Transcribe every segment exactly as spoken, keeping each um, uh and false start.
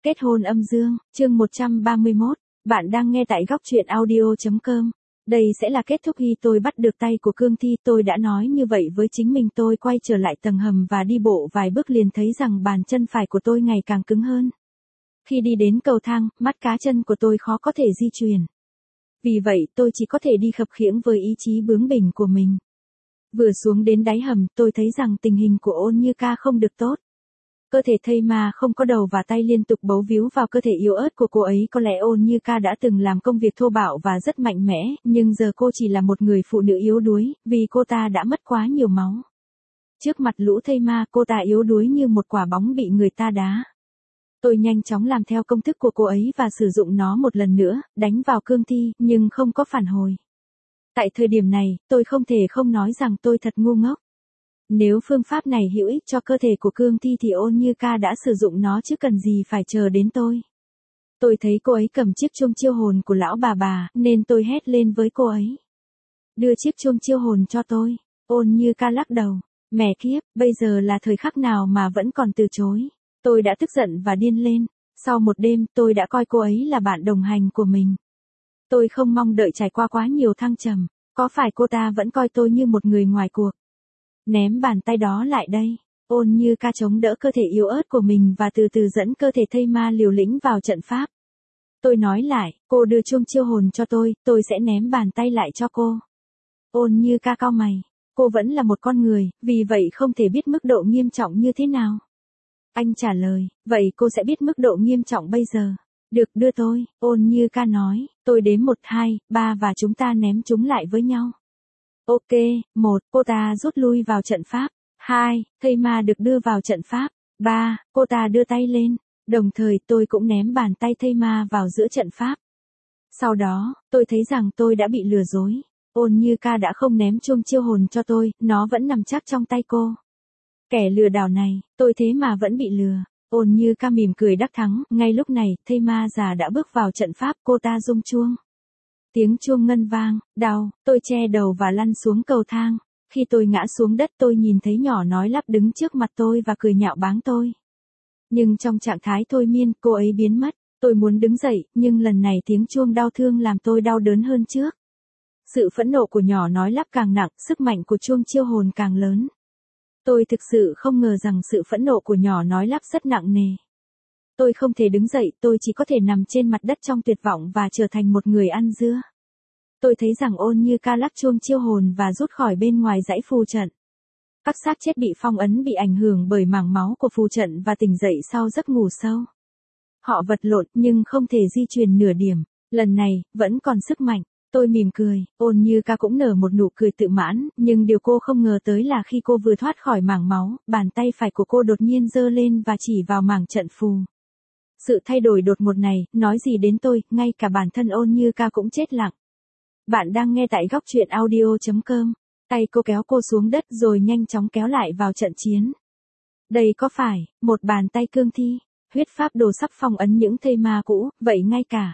Kết hôn âm dương, chương một trăm ba mươi mốt, bạn đang nghe tại góc truyện audio chấm com. Đây sẽ là kết thúc khi tôi bắt được tay của Cương Thi, tôi đã nói như vậy với chính mình. Tôi quay trở lại tầng hầm và đi bộ vài bước liền thấy rằng bàn chân phải của tôi ngày càng cứng hơn. Khi đi đến cầu thang, mắt cá chân của tôi khó có thể di chuyển. Vì vậy tôi chỉ có thể đi khập khiễng với ý chí bướng bỉnh của mình. Vừa xuống đến đáy hầm, tôi thấy rằng tình hình của Ôn Như Ca không được tốt. Cơ thể thây ma không có đầu và tay liên tục bấu víu vào cơ thể yếu ớt của cô ấy. Có lẽ Ôn Như Ca đã từng làm công việc thô bạo và rất mạnh mẽ, nhưng giờ cô chỉ là một người phụ nữ yếu đuối, vì cô ta đã mất quá nhiều máu. Trước mặt lũ thây ma, cô ta yếu đuối như một quả bóng bị người ta đá. Tôi nhanh chóng làm theo công thức của cô ấy và sử dụng nó một lần nữa, đánh vào Cương Thi, nhưng không có phản hồi. Tại thời điểm này, tôi không thể không nói rằng tôi thật ngu ngốc. Nếu phương pháp này hữu ích cho cơ thể của Cương Thi thì Ôn Như Ca đã sử dụng nó chứ cần gì phải chờ đến tôi. Tôi thấy cô ấy cầm chiếc chuông chiêu hồn của lão bà bà, nên tôi hét lên với cô ấy. Đưa chiếc chuông chiêu hồn cho tôi. Ôn Như Ca lắc đầu. Mẹ kiếp, bây giờ là thời khắc nào mà vẫn còn từ chối. Tôi đã tức giận và điên lên. Sau một đêm, tôi đã coi cô ấy là bạn đồng hành của mình. Tôi không mong đợi trải qua quá nhiều thăng trầm. Có phải cô ta vẫn coi tôi như một người ngoài cuộc? Ném bàn tay đó lại đây. Ôn Như Ca chống đỡ cơ thể yếu ớt của mình và từ từ dẫn cơ thể thây ma liều lĩnh vào trận pháp. Tôi nói lại, cô đưa chuông chiêu hồn cho tôi, tôi sẽ ném bàn tay lại cho cô. Ôn Như Ca cau mày. Cô vẫn là một con người, vì vậy không thể biết mức độ nghiêm trọng như thế nào. Anh trả lời, vậy cô sẽ biết mức độ nghiêm trọng bây giờ. Được, đưa tôi. Ôn Như Ca nói, tôi đếm một, hai, ba và chúng ta ném chúng lại với nhau. Ok, một, cô ta rút lui vào trận pháp. Hai, thây ma được đưa vào trận pháp. Ba, cô ta đưa tay lên. Đồng thời tôi cũng ném bàn tay thây ma vào giữa trận pháp. Sau đó, tôi thấy rằng tôi đã bị lừa dối. Ôn Như Ca đã không ném chuông chiêu hồn cho tôi, nó vẫn nằm chắc trong tay cô. Kẻ lừa đảo này, tôi thế mà vẫn bị lừa. Ôn Như Ca mỉm cười đắc thắng, ngay lúc này, thây ma già đã bước vào trận pháp, cô ta rung chuông. Tiếng chuông ngân vang, đau, tôi che đầu và lăn xuống cầu thang. Khi tôi ngã xuống đất tôi nhìn thấy nhỏ nói lắp đứng trước mặt tôi và cười nhạo báng tôi. Nhưng trong trạng thái thôi miên, cô ấy biến mất. Tôi muốn đứng dậy, nhưng lần này tiếng chuông đau thương làm tôi đau đớn hơn trước. Sự phẫn nộ của nhỏ nói lắp càng nặng, sức mạnh của chuông chiêu hồn càng lớn. Tôi thực sự không ngờ rằng sự phẫn nộ của nhỏ nói lắp rất nặng nề. Tôi không thể đứng dậy, tôi chỉ có thể nằm trên mặt đất trong tuyệt vọng và trở thành một người ăn dưa. Tôi thấy rằng Ôn Như Ca lắc chuông chiêu hồn và rút khỏi bên ngoài dãy phù trận. Các xác chết bị phong ấn bị ảnh hưởng bởi mảng máu của phù trận và tỉnh dậy sau giấc ngủ sâu. Họ vật lộn nhưng không thể di chuyển nửa điểm. Lần này, vẫn còn sức mạnh. Tôi mỉm cười, Ôn Như Ca cũng nở một nụ cười tự mãn, nhưng điều cô không ngờ tới là khi cô vừa thoát khỏi mảng máu, bàn tay phải của cô đột nhiên giơ lên và chỉ vào mảng trận phù. Sự thay đổi đột ngột này, nói gì đến tôi, ngay cả bản thân Ôn Như Ca cũng chết lặng. Bạn đang nghe tại góc truyện audio chấm com. Tay cô kéo cô xuống đất rồi nhanh chóng kéo lại vào trận chiến. Đây có phải, một bàn tay Cương Thi, huyết pháp đồ sắp phong ấn những thây ma cũ, vậy ngay cả.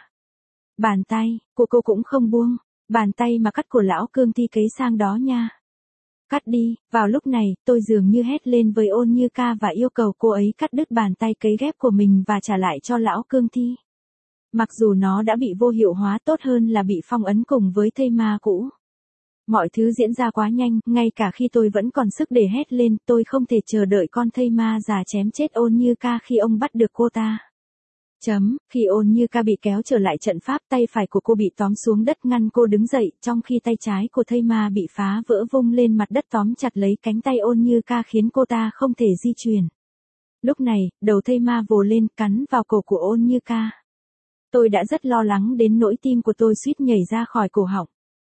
Bàn tay, của cô cũng không buông, bàn tay mà cắt của lão Cương Thi cấy sang đó nha. Cắt đi, vào lúc này, tôi dường như hét lên với Ôn Như Ca và yêu cầu cô ấy cắt đứt bàn tay cấy ghép của mình và trả lại cho lão Cương Thi. Mặc dù nó đã bị vô hiệu hóa tốt hơn là bị phong ấn cùng với thây ma cũ. Mọi thứ diễn ra quá nhanh, ngay cả khi tôi vẫn còn sức để hét lên, tôi không thể chờ đợi con thây ma già chém chết Ôn Như Ca khi ông bắt được cô ta. Chấm, khi Ôn Như Ca bị kéo trở lại trận pháp, tay phải của cô bị tóm xuống đất ngăn cô đứng dậy, trong khi tay trái của thây ma bị phá vỡ vung lên mặt đất tóm chặt lấy cánh tay Ôn Như Ca khiến cô ta không thể di chuyển. Lúc này, đầu thây ma vồ lên cắn vào cổ của Ôn Như Ca. Tôi đã rất lo lắng đến nỗi tim của tôi suýt nhảy ra khỏi cổ họng.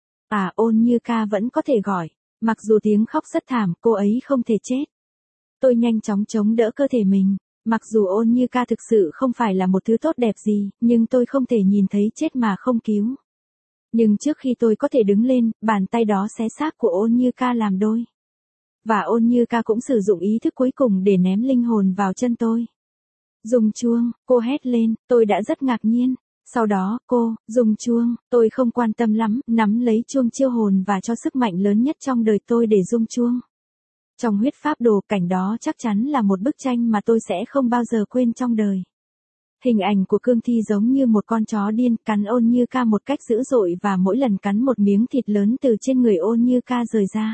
À, Ôn Như Ca vẫn có thể gọi. Mặc dù tiếng khóc rất thảm, cô ấy không thể chết. Tôi nhanh chóng chống đỡ cơ thể mình. Mặc dù Ôn Như Ca thực sự không phải là một thứ tốt đẹp gì, nhưng tôi không thể nhìn thấy chết mà không cứu. Nhưng trước khi tôi có thể đứng lên, bàn tay đó xé xác của Ôn Như Ca làm đôi. Và Ôn Như Ca cũng sử dụng ý thức cuối cùng để ném linh hồn vào chân tôi. Dùng chuông, cô hét lên, tôi đã rất ngạc nhiên. Sau đó, cô, dùng chuông, tôi không quan tâm lắm, nắm lấy chuông chiêu hồn và cho sức mạnh lớn nhất trong đời tôi để rung chuông. Trong huyết pháp đồ, cảnh đó chắc chắn là một bức tranh mà tôi sẽ không bao giờ quên trong đời. Hình ảnh của Cương Thi giống như một con chó điên cắn Ôn Như Ca một cách dữ dội và mỗi lần cắn một miếng thịt lớn từ trên người Ôn Như Ca rời ra.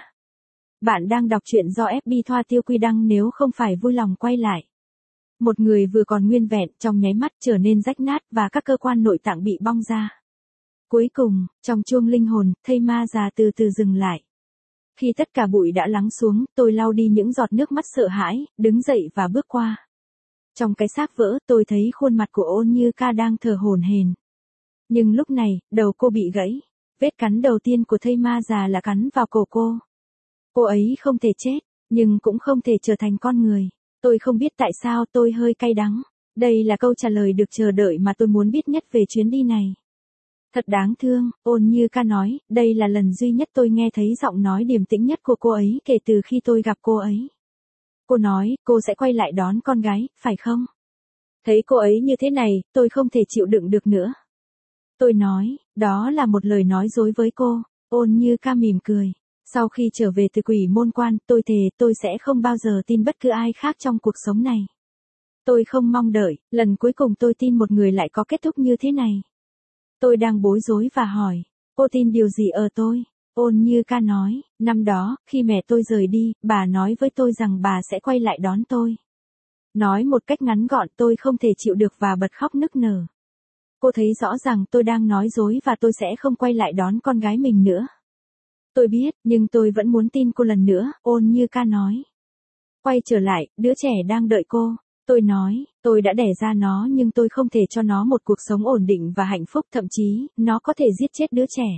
Bạn đang đọc truyện do ép pê Thoa Tiêu Quy đăng, nếu không phải vui lòng quay lại. Một người vừa còn nguyên vẹn trong nháy mắt trở nên rách nát và các cơ quan nội tạng bị bong ra. Cuối cùng, trong chuông linh hồn, thây ma già từ từ dừng lại. Khi tất cả bụi đã lắng xuống, tôi lau đi những giọt nước mắt sợ hãi, đứng dậy và bước qua. Trong cái xác vỡ, tôi thấy khuôn mặt của Ôn Như Ca đang thở hổn hển. Nhưng lúc này, đầu cô bị gãy. Vết cắn đầu tiên của thây ma già là cắn vào cổ cô. Cô ấy không thể chết, nhưng cũng không thể trở thành con người. Tôi không biết tại sao, tôi hơi cay đắng. Đây là câu trả lời được chờ đợi mà tôi muốn biết nhất về chuyến đi này. Thật đáng thương, Ôn Như Ca nói, đây là lần duy nhất tôi nghe thấy giọng nói điềm tĩnh nhất của cô ấy kể từ khi tôi gặp cô ấy. Cô nói, cô sẽ quay lại đón con gái, phải không? Thấy cô ấy như thế này, tôi không thể chịu đựng được nữa. Tôi nói, đó là một lời nói dối với cô. Ôn Như Ca mỉm cười. Sau khi trở về từ Quỷ Môn Quan, tôi thề tôi sẽ không bao giờ tin bất cứ ai khác trong cuộc sống này. Tôi không mong đợi, lần cuối cùng tôi tin một người lại có kết thúc như thế này. Tôi đang bối rối và hỏi, cô tin điều gì ở tôi? Ôn Như Ca nói, năm đó, khi mẹ tôi rời đi, bà nói với tôi rằng bà sẽ quay lại đón tôi. Nói một cách ngắn gọn, tôi không thể chịu được và bật khóc nức nở. Cô thấy rõ ràng tôi đang nói dối và tôi sẽ không quay lại đón con gái mình nữa. Tôi biết, nhưng tôi vẫn muốn tin cô lần nữa, Ôn Như Ca nói. Quay trở lại, đứa trẻ đang đợi cô. Tôi nói, tôi đã đẻ ra nó nhưng tôi không thể cho nó một cuộc sống ổn định và hạnh phúc, thậm chí, nó có thể giết chết đứa trẻ.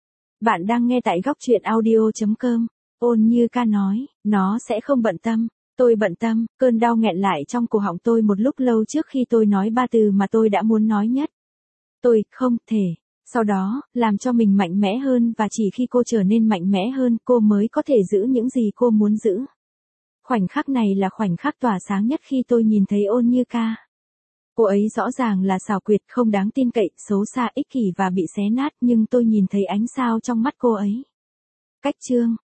Bạn đang nghe tại góc truyện audio chấm com. Ôn Như Ca nói, nó sẽ không bận tâm. Tôi bận tâm, cơn đau nghẹn lại trong cổ họng tôi một lúc lâu trước khi tôi nói ba từ mà tôi đã muốn nói nhất. Tôi, không thể. Sau đó, làm cho mình mạnh mẽ hơn và chỉ khi cô trở nên mạnh mẽ hơn, cô mới có thể giữ những gì cô muốn giữ. Khoảnh khắc này là khoảnh khắc tỏa sáng nhất khi tôi nhìn thấy Ôn Như Ca. Cô ấy rõ ràng là xảo quyệt, không đáng tin cậy, xấu xa, ích kỷ và bị xé nát, nhưng tôi nhìn thấy ánh sao trong mắt cô ấy. Cách chương